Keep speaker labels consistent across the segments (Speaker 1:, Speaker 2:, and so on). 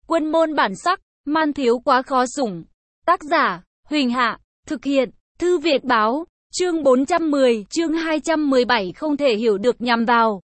Speaker 1: Quân môn bản sắc, man thiếu quá khó sủng. Tác giả, Huỳnh Hạ, thực hiện, Thư Việt Báo, chương 410, chương 217 không thể hiểu được nhằm vào.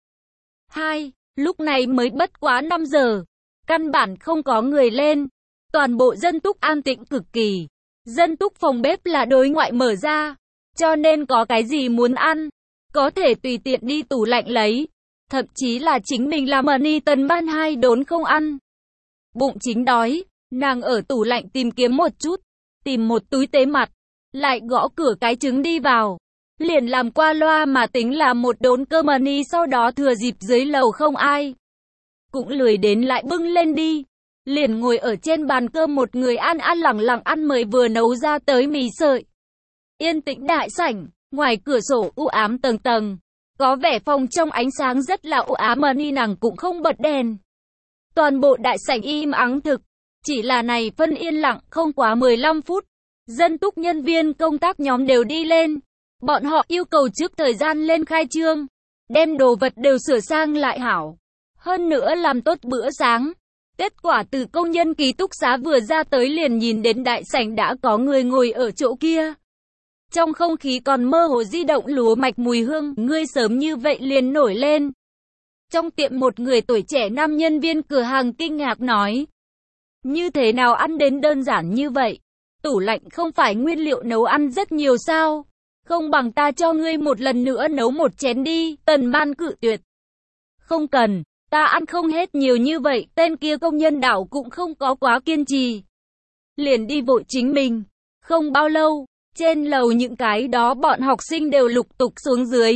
Speaker 1: 2. Lúc này mới bất quá 5 giờ. Căn bản không có người lên. Toàn bộ dân túc an tĩnh cực kỳ. Dân túc phòng bếp là đối ngoại mở ra. Cho nên có cái gì muốn ăn, có thể tùy tiện đi tủ lạnh lấy. Thậm chí là chính mình làm money Tần Ban 2 đốn không ăn. Bụng chính đói, nàng ở tủ lạnh tìm kiếm một chút, tìm một túi tế mặt, lại gõ cửa cái trứng đi vào. Liền làm qua loa mà tính là một đốn cơm money, sau đó thừa dịp dưới lầu không ai. Cũng lười đến lại bưng lên đi. Liền ngồi ở trên bàn cơm một người ăn lẳng lặng ăn mới vừa nấu ra tới mì sợi. Yên tĩnh đại sảnh, ngoài cửa sổ u ám tầng tầng. Có vẻ phòng trong ánh sáng rất là u ám mà ni nàng cũng không bật đèn. Toàn bộ đại sảnh im ắng thực. Chỉ là này phân yên lặng không quá 15 phút. Dân túc nhân viên công tác nhóm đều đi lên. Bọn họ yêu cầu trước thời gian lên khai trương. Đem đồ vật đều sửa sang lại hảo. Hơn nữa làm tốt bữa sáng. Kết quả từ công nhân ký túc xá vừa ra tới liền nhìn đến đại sảnh đã có người ngồi ở chỗ kia. Trong không khí còn mơ hồ di động lúa mạch mùi hương, ngươi sớm như vậy liền nổi lên. Trong tiệm một người tuổi trẻ nam nhân viên cửa hàng kinh ngạc nói. Như thế nào ăn đến đơn giản như vậy? Tủ lạnh không phải nguyên liệu nấu ăn rất nhiều sao? Không bằng ta cho ngươi một lần nữa nấu một chén đi, Tần Ban cự tuyệt. Không cần, ta ăn không hết nhiều như vậy, tên kia công nhân đảo cũng không có quá kiên trì. Liền đi vội chính mình. Không bao lâu, trên lầu những cái đó bọn học sinh đều lục tục xuống dưới.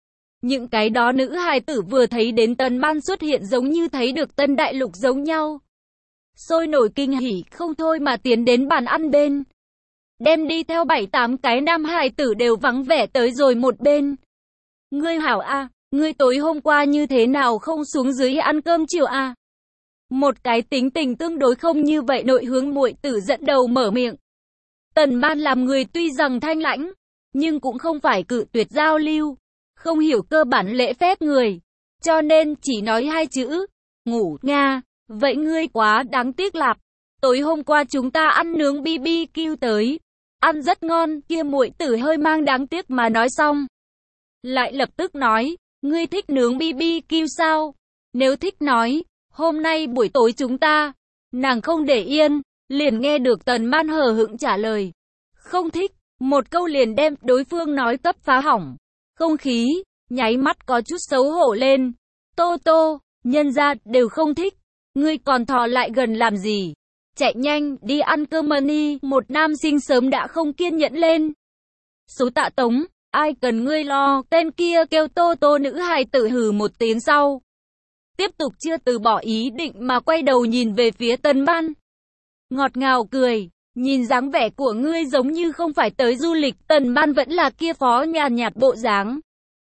Speaker 1: Những cái đó nữ hài tử vừa thấy đến Tần Ban xuất hiện giống như thấy được Tân Đại Lục giống nhau. Sôi nổi kinh hỉ không thôi mà tiến đến bàn ăn bên. Đem đi theo 7-8 cái nam hài tử đều vắng vẻ tới rồi một bên. Ngươi hảo a, ngươi tối hôm qua như thế nào không xuống dưới ăn cơm chiều a? Một cái tính tình tương đối không như vậy nội hướng muội tử dẫn đầu mở miệng. Tần Ban làm người tuy rằng thanh lãnh, nhưng cũng không phải cự tuyệt giao lưu, không hiểu cơ bản lễ phép người, cho nên chỉ nói 2 chữ, ngủ, Nga, vậy ngươi quá đáng tiếc lạp, tối hôm qua chúng ta ăn nướng BBQ tới, ăn rất ngon, kia muội tử hơi mang đáng tiếc mà nói xong. Lại lập tức nói, ngươi thích nướng BBQ sao? Nếu thích nói, hôm nay buổi tối chúng ta, nàng không để yên. Liền nghe được Tần Ban hờ hững trả lời. Không thích, một câu liền đem đối phương nói cấp phá hỏng. Không khí, nháy mắt có chút xấu hổ lên. Tô tô, nhân ra đều không thích. Ngươi còn thò lại gần làm gì? Chạy nhanh, đi ăn cơm money. Một nam sinh sớm đã không kiên nhẫn lên. Số Tạ Tống, ai cần ngươi lo. Tên kia kêu tô tô nữ hài tử hừ một tiếng sau. Tiếp tục chưa từ bỏ ý định mà quay đầu nhìn về phía Tần Ban. Ngọt ngào cười, nhìn dáng vẻ của ngươi giống như không phải tới du lịch, Tần Ban vẫn là kia phó nhàn nhạt bộ dáng.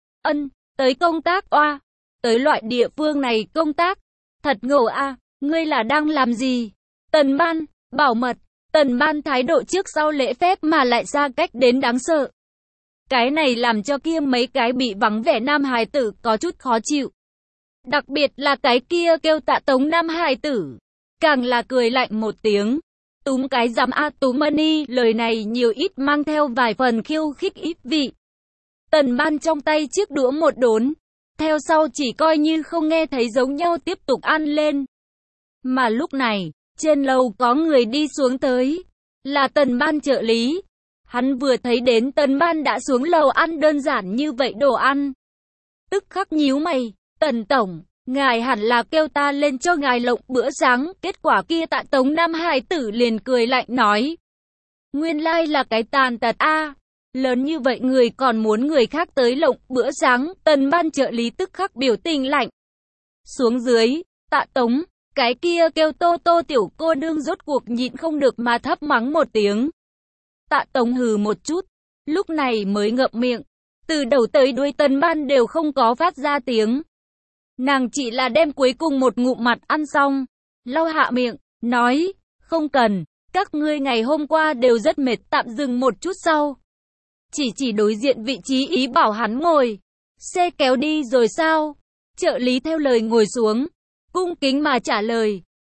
Speaker 1: Tới công tác oa, tới loại địa phương này công tác, thật ngầu a, ngươi là đang làm gì? Tần Ban, bảo mật, Tần Ban thái độ trước sau lễ phép mà lại xa cách đến đáng sợ. Cái này làm cho kia mấy cái bị vắng vẻ nam hài tử có chút khó chịu. Đặc biệt là cái kia kêu Tạ Tống nam hài tử. Càng là cười lạnh một tiếng. Túm cái giám a túm money, lời này nhiều ít mang theo vài phần khiêu khích ít vị. Tần Ban trong tay chiếc đũa một đốn. Theo sau chỉ coi như không nghe thấy giống nhau tiếp tục ăn lên. Mà lúc này, trên lầu có người đi xuống tới. Là Tần Ban trợ lý. Hắn vừa thấy đến Tần Ban đã xuống lầu ăn đơn giản như vậy đồ ăn. Tức khắc nhíu mày, Tần tổng. Ngài hẳn là kêu ta lên cho ngài lộng bữa sáng, kết quả kia Tạ Tống nam hài tử liền cười lạnh nói. Nguyên lai là cái tàn tật a, lớn như vậy người còn muốn người khác tới lộng bữa sáng, Tần Ban trợ lý tức khắc biểu tình lạnh. Xuống dưới, Tạ Tống, cái kia kêu tô tô tiểu cô nương rốt cuộc nhịn không được mà thấp mắng một tiếng. Tạ Tống hừ một chút, lúc này mới ngậm miệng, từ đầu tới đuôi Tần Ban đều không có phát ra tiếng. Nàng chỉ là đem cuối cùng một ngụm mặt ăn xong, lau hạ miệng, nói, không cần, các ngươi ngày hôm qua đều rất mệt, tạm dừng một chút sau. Chỉ đối diện vị trí ý bảo hắn ngồi, xe kéo đi rồi sao? Trợ lý theo lời ngồi xuống, cung kính mà trả lời,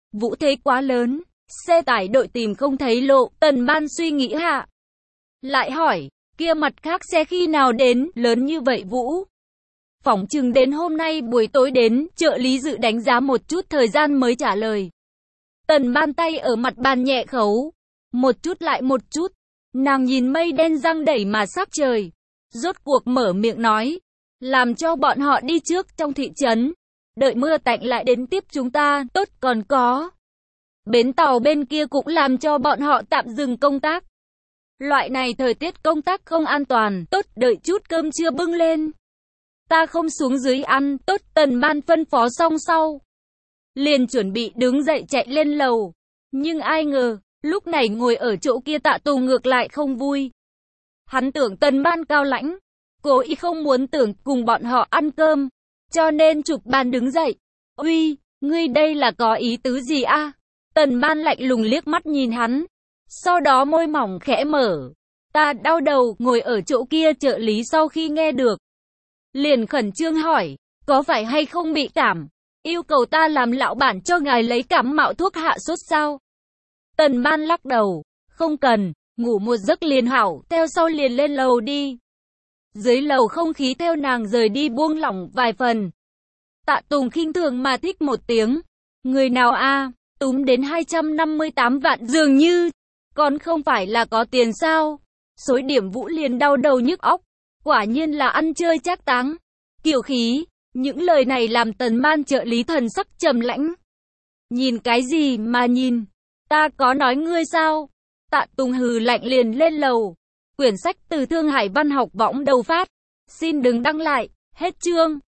Speaker 1: Vũ thế quá lớn, xe tải đội tìm không thấy lộ, Tần Ban suy nghĩ hạ. Lại hỏi, kia mặt khác xe khi nào đến, lớn như vậy Vũ? Phỏng chừng đến hôm nay buổi tối đến, trợ lý dự đánh giá một chút thời gian mới trả lời. Tần Ban tay ở mặt bàn nhẹ khấu, một chút lại một chút, nàng nhìn mây đen giăng đẩy mà sắc trời, rốt cuộc mở miệng nói, làm cho bọn họ đi trước trong thị trấn, đợi mưa tạnh lại đến tiếp chúng ta, tốt còn có. Bến tàu bên kia cũng làm cho bọn họ tạm dừng công tác. Loại này thời tiết công tác không an toàn, tốt đợi chút cơm trưa bưng lên. Ta không xuống dưới ăn, tốt Tần Ban phân phó xong sau. Liền chuẩn bị đứng dậy chạy lên lầu. Nhưng ai ngờ, lúc này ngồi ở chỗ kia Tạ Tùng ngược lại không vui. Hắn tưởng Tần Ban cao lãnh, cố ý không muốn tưởng cùng bọn họ ăn cơm, cho nên trục bàn đứng dậy. Uy, ngươi đây là có ý tứ gì a? Tần Ban lạnh lùng liếc mắt nhìn hắn, sau đó môi mỏng khẽ mở. Ta đau đầu, ngồi ở chỗ kia trợ lý sau khi nghe được, liền khẩn trương hỏi, có phải hay không bị cảm? Yêu cầu ta làm lão bản cho ngài lấy cảm mạo thuốc hạ sốt sao? Tần Ban lắc đầu, không cần, ngủ một giấc liền hảo, theo sau liền lên lầu đi. Dưới lầu không khí theo nàng rời đi buông lỏng vài phần. Tạ Tùng khinh thường mà thích một tiếng. Người nào a, túm đến 258 vạn dường như, còn không phải là có tiền sao? Xối điểm Vũ liền đau đầu nhức óc, quả nhiên là ăn chơi trác táng. Kiều khí, những lời này làm Tần Ban trợ lý thần sắc trầm lãnh. Nhìn cái gì mà nhìn? Ta có nói ngươi sao? Tạ Tùng hừ lạnh liền lên lầu. Quyển sách từ Thương Hải Văn học võng đầu phát. Xin đừng đăng lại, hết chương.